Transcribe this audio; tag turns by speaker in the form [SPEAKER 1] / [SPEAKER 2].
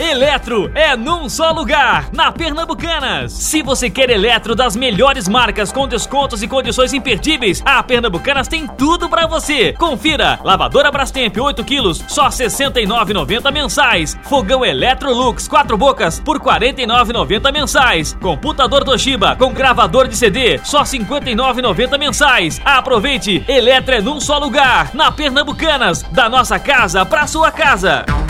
[SPEAKER 1] Eletro é num só lugar, na Pernambucanas. Se você quer eletro das melhores marcas com descontos e condições imperdíveis, a Pernambucanas tem tudo pra você. Confira: lavadora Brastemp 8 quilos, só R$ 69,90 mensais. Fogão Electrolux 4 bocas por R$ 49,90 mensais. Computador Toshiba com gravador de CD, só R$ 59,90 mensais. Aproveite! Eletro é num só lugar, na Pernambucanas, da nossa casa pra sua casa.